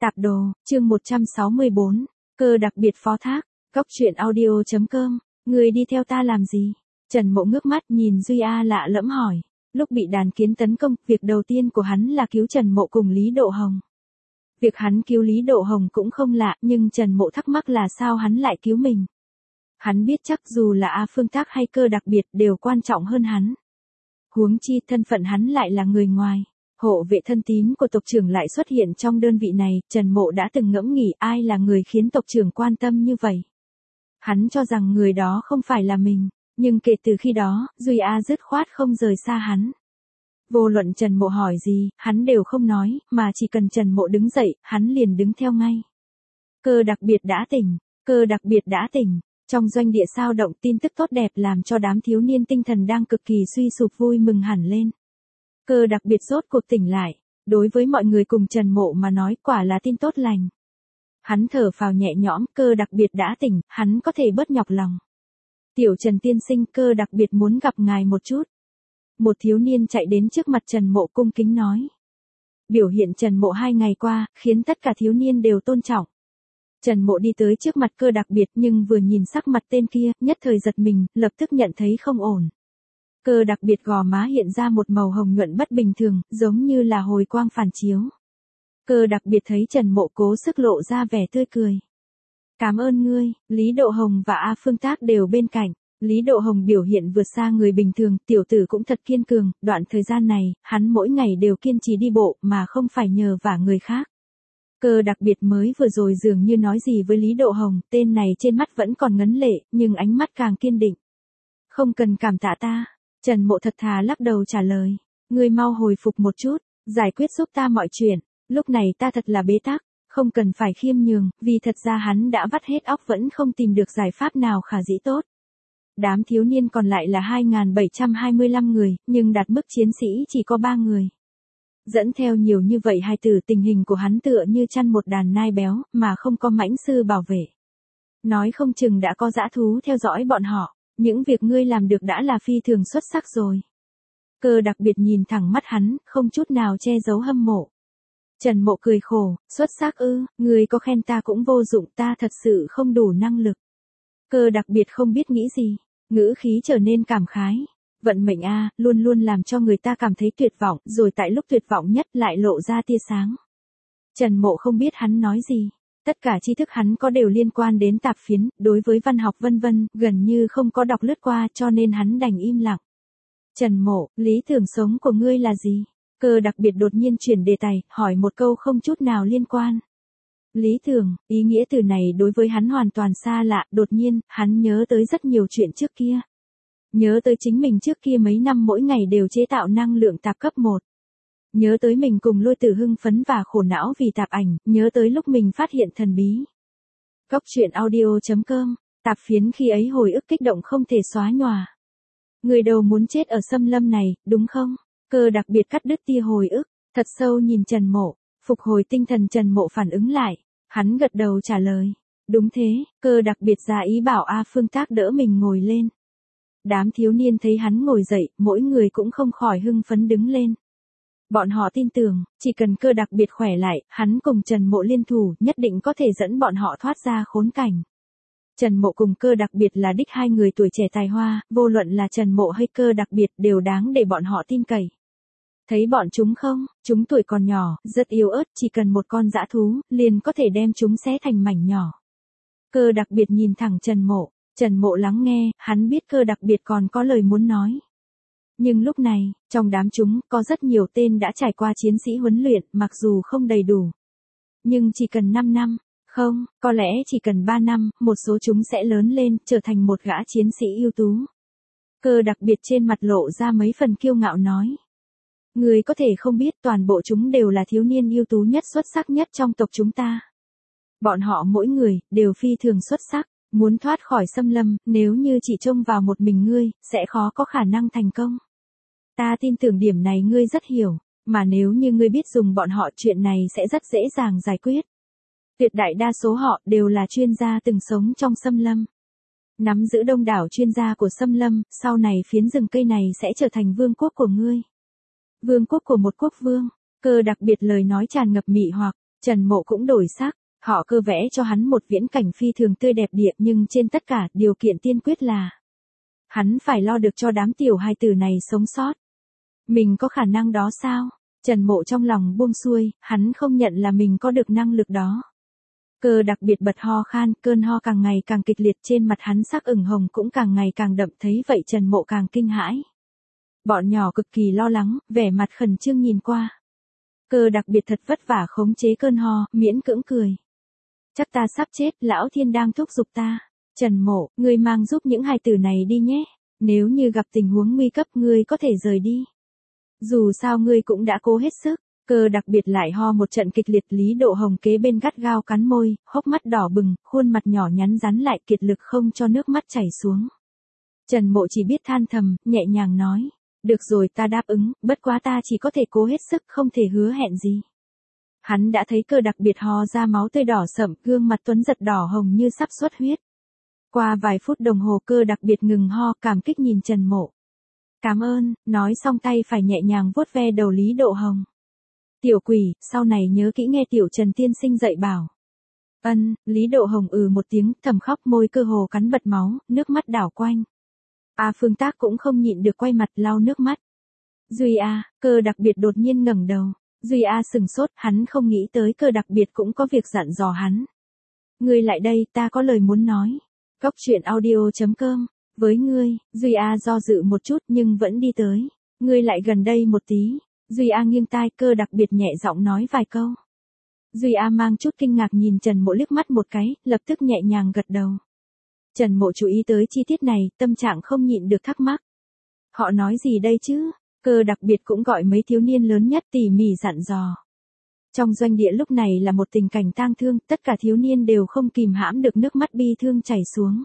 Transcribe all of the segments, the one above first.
Tạp đồ, chương 164, cơ đặc biệt phó thác, góc truyện audio.com, người đi theo ta làm gì? Trần Mộ ngước mắt nhìn Duy A lạ lẫm hỏi. Lúc bị đàn kiến tấn công, việc đầu tiên của hắn là cứu Trần Mộ cùng Lý Độ Hồng. Việc hắn cứu Lý Độ Hồng cũng không lạ, nhưng Trần Mộ thắc mắc là sao hắn lại cứu mình. Hắn biết chắc dù là A Phương Thác hay cơ đặc biệt đều quan trọng hơn hắn. Huống chi thân phận hắn lại là người ngoài. Hộ vệ thân tín của tộc trưởng lại xuất hiện trong đơn vị này, Trần Mộ đã từng ngẫm nghĩ ai là người khiến tộc trưởng quan tâm như vậy. Hắn cho rằng người đó không phải là mình, nhưng kể từ khi đó, Duy A dứt khoát không rời xa hắn. Vô luận Trần Mộ hỏi gì, hắn đều không nói, mà chỉ cần Trần Mộ đứng dậy, hắn liền đứng theo ngay. Cơ đặc biệt đã tỉnh, cơ đặc biệt đã tỉnh. Trong doanh địa sao động tin tức tốt đẹp làm cho đám thiếu niên tinh thần đang cực kỳ suy sụp vui mừng hẳn lên. Cơ đặc biệt rốt cuộc tỉnh lại, đối với mọi người cùng Trần Mộ mà nói quả là tin tốt lành. Hắn thở phào nhẹ nhõm, cơ đặc biệt đã tỉnh, hắn có thể bớt nhọc lòng. Tiểu Trần tiên sinh, cơ đặc biệt muốn gặp ngài một chút. Một thiếu niên chạy đến trước mặt Trần Mộ cung kính nói. Biểu hiện Trần Mộ 2 ngày qua, khiến tất cả thiếu niên đều tôn trọng. Trần Mộ đi tới trước mặt cơ đặc biệt nhưng vừa nhìn sắc mặt tên kia, nhất thời giật mình, lập tức nhận thấy không ổn. Cơ đặc biệt gò má hiện ra một màu hồng nhuận bất bình thường, giống như là hồi quang phản chiếu. Cơ đặc biệt thấy Trần Mộ cố sức lộ ra vẻ tươi cười. Cảm ơn ngươi, Lý Độ Hồng và A Phương Thác đều bên cạnh. Lý Độ Hồng biểu hiện vượt xa người bình thường, tiểu tử cũng thật kiên cường, đoạn thời gian này, hắn mỗi ngày đều kiên trì đi bộ mà không phải nhờ vả người khác. Cơ đặc biệt mới vừa rồi dường như nói gì với Lý Độ Hồng, tên này trên mắt vẫn còn ngấn lệ, nhưng ánh mắt càng kiên định. Không cần cảm tạ ta. Trần Mộ thật thà lắc đầu trả lời. Ngươi mau hồi phục một chút, giải quyết giúp ta mọi chuyện. Lúc này ta thật là bế tắc, không cần phải khiêm nhường, vì thật ra hắn đã vắt hết óc vẫn không tìm được giải pháp nào khả dĩ tốt. Đám thiếu niên còn lại là 2.725 người, nhưng đạt mức chiến sĩ chỉ có 3 người. Dẫn theo nhiều như vậy hai tử, tình hình của hắn tựa như chăn một đàn nai béo, mà không có mãnh sư bảo vệ. Nói không chừng đã có dã thú theo dõi bọn họ, những việc ngươi làm được đã là phi thường xuất sắc rồi. Cơ đặc biệt nhìn thẳng mắt hắn, không chút nào che giấu hâm mộ. Trần Mộ cười khổ, xuất sắc ư, ngươi có khen ta cũng vô dụng, ta thật sự không đủ năng lực. Cơ đặc biệt không biết nghĩ gì, ngữ khí trở nên cảm khái. Vận mệnh a, luôn luôn làm cho người ta cảm thấy tuyệt vọng, rồi tại lúc tuyệt vọng nhất lại lộ ra tia sáng. Trần Mộ không biết hắn nói gì. Tất cả tri thức hắn có đều liên quan đến tạp phiến, đối với văn học vân vân, gần như không có đọc lướt qua cho nên hắn đành im lặng. Trần Mộ, lý tưởng sống của ngươi là gì? Cơ đặc biệt đột nhiên chuyển đề tài, hỏi một câu không chút nào liên quan. Lý tưởng, ý nghĩa từ này đối với hắn hoàn toàn xa lạ, đột nhiên, hắn nhớ tới rất nhiều chuyện trước kia. Nhớ tới chính mình trước kia mấy năm mỗi ngày đều chế tạo năng lượng tạp cấp 1. Nhớ tới mình cùng Lôi Tử hưng phấn và khổ não vì tạp ảnh, nhớ tới lúc mình phát hiện thần bí. Góc truyện audio.com, tạp phiến khi ấy hồi ức kích động không thể xóa nhòa. Người đầu muốn chết ở xâm lâm này, đúng không? Cơ đặc biệt cắt đứt tia hồi ức, thật sâu nhìn Trần Mộ, phục hồi tinh thần. Trần Mộ phản ứng lại, hắn gật đầu trả lời. Đúng thế, cơ đặc biệt ra ý bảo A Phương Thác đỡ mình ngồi lên. Đám thiếu niên thấy hắn ngồi dậy, mỗi người cũng không khỏi hưng phấn đứng lên. Bọn họ tin tưởng, chỉ cần cơ đặc biệt khỏe lại, hắn cùng Trần Mộ liên thủ, nhất định có thể dẫn bọn họ thoát ra khốn cảnh. Trần Mộ cùng cơ đặc biệt là đích hai người tuổi trẻ tài hoa, vô luận là Trần Mộ hay cơ đặc biệt đều đáng để bọn họ tin cậy. Thấy bọn chúng không, chúng tuổi còn nhỏ, rất yếu ớt, chỉ cần một con dã thú, liền có thể đem chúng xé thành mảnh nhỏ. Cơ đặc biệt nhìn thẳng Trần Mộ lắng nghe, hắn biết cơ đặc biệt còn có lời muốn nói. Nhưng lúc này, trong đám chúng, có rất nhiều tên đã trải qua chiến sĩ huấn luyện, mặc dù không đầy đủ. Nhưng chỉ cần 5 năm, không, có lẽ chỉ cần 3 năm, một số chúng sẽ lớn lên, trở thành một gã chiến sĩ ưu tú. Cơ đặc biệt trên mặt lộ ra mấy phần kiêu ngạo nói. Người có thể không biết toàn bộ chúng đều là thiếu niên ưu tú nhất xuất sắc nhất trong tộc chúng ta. Bọn họ mỗi người, đều phi thường xuất sắc. Muốn thoát khỏi xâm lâm, nếu như chỉ trông vào một mình ngươi, sẽ khó có khả năng thành công. Ta tin tưởng điểm này ngươi rất hiểu, mà nếu như ngươi biết dùng bọn họ, chuyện này sẽ rất dễ dàng giải quyết. Tuyệt đại đa số họ đều là chuyên gia từng sống trong xâm lâm. Nắm giữ đông đảo chuyên gia của xâm lâm, sau này phiến rừng cây này sẽ trở thành vương quốc của ngươi. Vương quốc của một quốc vương, cơ đặc biệt lời nói tràn ngập mị hoặc. Trần Mộ cũng đổi sắc, họ Cơ vẽ cho hắn một viễn cảnh phi thường tươi đẹp địa, nhưng trên tất cả, điều kiện tiên quyết là hắn phải lo được cho đám tiểu hài tử này sống sót. Mình có khả năng đó sao? Trần Mộ trong lòng buông xuôi, hắn không nhận là mình có được năng lực đó. Cơ đặc biệt bật ho khan, cơn ho càng ngày càng kịch liệt, trên mặt hắn sắc ửng hồng cũng càng ngày càng đậm, thấy vậy Trần Mộ càng kinh hãi. Bọn nhỏ cực kỳ lo lắng, vẻ mặt khẩn trương nhìn qua. Cơ đặc biệt thật vất vả khống chế cơn ho, miễn cưỡng cười. Chắc ta sắp chết, lão thiên đang thúc giục ta. Trần Mộ, ngươi mang giúp những hài tử này đi nhé. Nếu như gặp tình huống nguy cấp ngươi có thể rời đi. Dù sao ngươi cũng đã cố hết sức. Cơ đặc biệt lại ho một trận kịch liệt, Lý Độ Hồng kế bên gắt gao cắn môi, hốc mắt đỏ bừng, khuôn mặt nhỏ nhắn rắn lại, kiệt lực không cho nước mắt chảy xuống. Trần Mộ chỉ biết than thầm, nhẹ nhàng nói. Được rồi, ta đáp ứng, bất quá ta chỉ có thể cố hết sức, không thể hứa hẹn gì. Hắn đã thấy Cơ đặc biệt ho ra máu tươi đỏ sậm, gương mặt tuấn giật đỏ hồng như sắp xuất huyết. Qua vài phút đồng hồ Cơ đặc biệt ngừng ho, cảm kích nhìn Trần Mộ. Cảm ơn, nói xong tay phải nhẹ nhàng vuốt ve đầu Lý Độ Hồng. Tiểu quỷ, sau này nhớ kỹ nghe tiểu Trần tiên sinh dạy bảo. Lý Độ Hồng một tiếng, thầm khóc, môi Cơ hồ cắn bật máu, nước mắt đảo quanh. Phương Tác cũng không nhịn được quay mặt lau nước mắt. Duy A, Cơ đặc biệt đột nhiên ngẩng đầu. Duy A sừng sốt, hắn không nghĩ tới Cơ đặc biệt cũng có việc dặn dò hắn. Ngươi lại đây, ta có lời muốn nói. Góc truyện audio.com, với ngươi, Duy A do dự một chút nhưng vẫn đi tới. Ngươi lại gần đây một tí. Duy A nghiêng tai, Cơ đặc biệt nhẹ giọng nói vài câu. Duy A mang chút kinh ngạc nhìn Trần Mộ liếc mắt một cái, lập tức nhẹ nhàng gật đầu. Trần Mộ chú ý tới chi tiết này, tâm trạng không nhịn được thắc mắc. Họ nói gì đây chứ? Cơ đặc biệt cũng gọi mấy thiếu niên lớn nhất tỉ mỉ dặn dò. Trong doanh địa lúc này là một tình cảnh tang thương, tất cả thiếu niên đều không kìm hãm được nước mắt bi thương chảy xuống.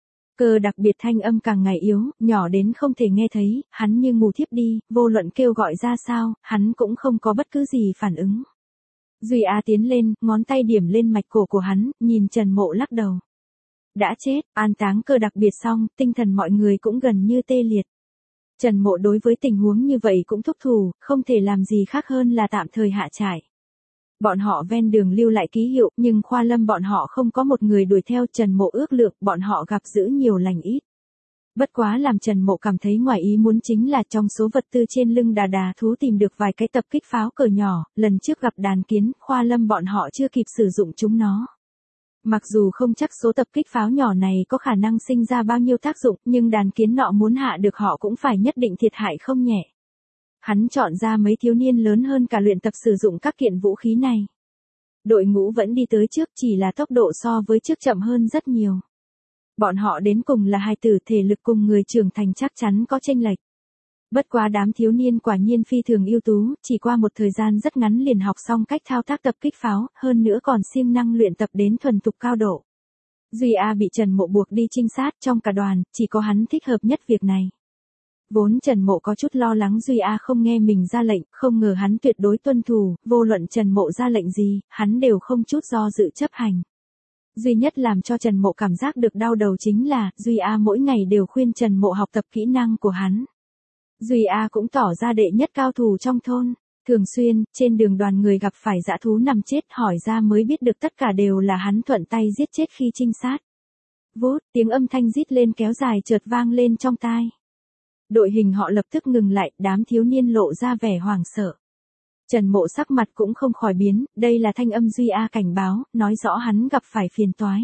Cơ đặc biệt thanh âm càng ngày yếu, nhỏ đến không thể nghe thấy, hắn như ngủ thiếp đi, vô luận kêu gọi ra sao, hắn cũng không có bất cứ gì phản ứng. Duy A tiến lên, ngón tay điểm lên mạch cổ của hắn, nhìn Trần Mộ lắc đầu. Đã chết, an táng Cơ đặc biệt xong, tinh thần mọi người cũng gần như tê liệt. Trần Mộ đối với tình huống như vậy cũng thúc thủ, không thể làm gì khác hơn là tạm thời hạ trại. Bọn họ ven đường lưu lại ký hiệu, nhưng Khoa Lâm bọn họ không có một người đuổi theo. Trần Mộ ước lượng, bọn họ gặp dữ nhiều lành ít. Bất quá làm Trần Mộ cảm thấy ngoài ý muốn chính là trong số vật tư trên lưng đà thú tìm được vài cái tập kích pháo cỡ nhỏ, lần trước gặp đàn kiến, Khoa Lâm bọn họ chưa kịp sử dụng chúng nó. Mặc dù không chắc số tập kích pháo nhỏ này có khả năng sinh ra bao nhiêu tác dụng, nhưng đàn kiến nọ muốn hạ được họ cũng phải nhất định thiệt hại không nhẹ. Hắn chọn ra mấy thiếu niên lớn hơn cả luyện tập sử dụng các kiện vũ khí này. Đội ngũ vẫn đi tới trước, chỉ là tốc độ so với trước chậm hơn rất nhiều. Bọn họ đến cùng là hài tử, thể lực cùng người trưởng thành chắc chắn có chênh lệch. Bất quá đám thiếu niên quả nhiên phi thường ưu tú, chỉ qua một thời gian rất ngắn liền học xong cách thao tác tập kích pháo, hơn nữa còn siêng năng luyện tập đến thuần thục cao độ. Duy A bị Trần Mộ buộc đi trinh sát, trong cả đoàn, chỉ có hắn thích hợp nhất việc này. Vốn Trần Mộ có chút lo lắng Duy A không nghe mình ra lệnh, không ngờ hắn tuyệt đối tuân thủ, vô luận Trần Mộ ra lệnh gì, hắn đều không chút do dự chấp hành. Duy nhất làm cho Trần Mộ cảm giác được đau đầu chính là, Duy A mỗi ngày đều khuyên Trần Mộ học tập kỹ năng của hắn. Duy A cũng tỏ ra đệ nhất cao thủ trong thôn. Thường xuyên, trên đường đoàn người gặp phải dã thú nằm chết, hỏi ra mới biết được tất cả đều là hắn thuận tay giết chết khi trinh sát. Vút, tiếng âm thanh rít lên kéo dài chợt vang lên trong tai. Đội hình họ lập tức ngừng lại, đám thiếu niên lộ ra vẻ hoảng sợ. Trần Mộ sắc mặt cũng không khỏi biến, đây là thanh âm Duy A cảnh báo, nói rõ hắn gặp phải phiền toái.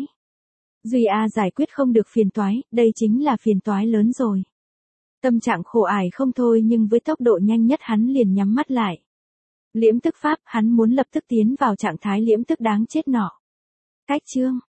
Duy A giải quyết không được phiền toái, đây chính là phiền toái lớn rồi. Tâm trạng khổ ải không thôi, nhưng với tốc độ nhanh nhất hắn liền nhắm mắt lại. Liễm tức pháp, hắn muốn lập tức tiến vào trạng thái liễm tức đáng chết nọ. Cách chương